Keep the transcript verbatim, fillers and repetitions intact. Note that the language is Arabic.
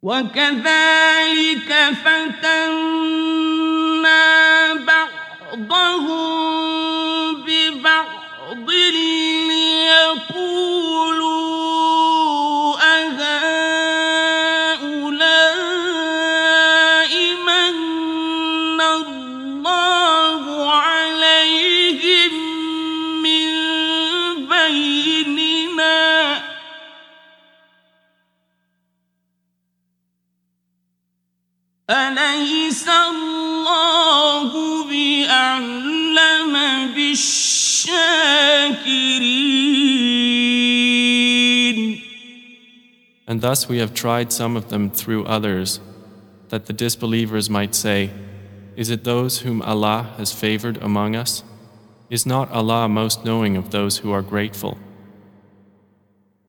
وكذلك فتنا بعضهم ببعض ليقولوا أهؤلاء من الله عليهم من بيننا أليس الله بأعلم بالشاكرين. And thus we have tried some of them through others, that the disbelievers might say, is it those whom Allah has favored among us? Is not Allah most knowing of those who are grateful?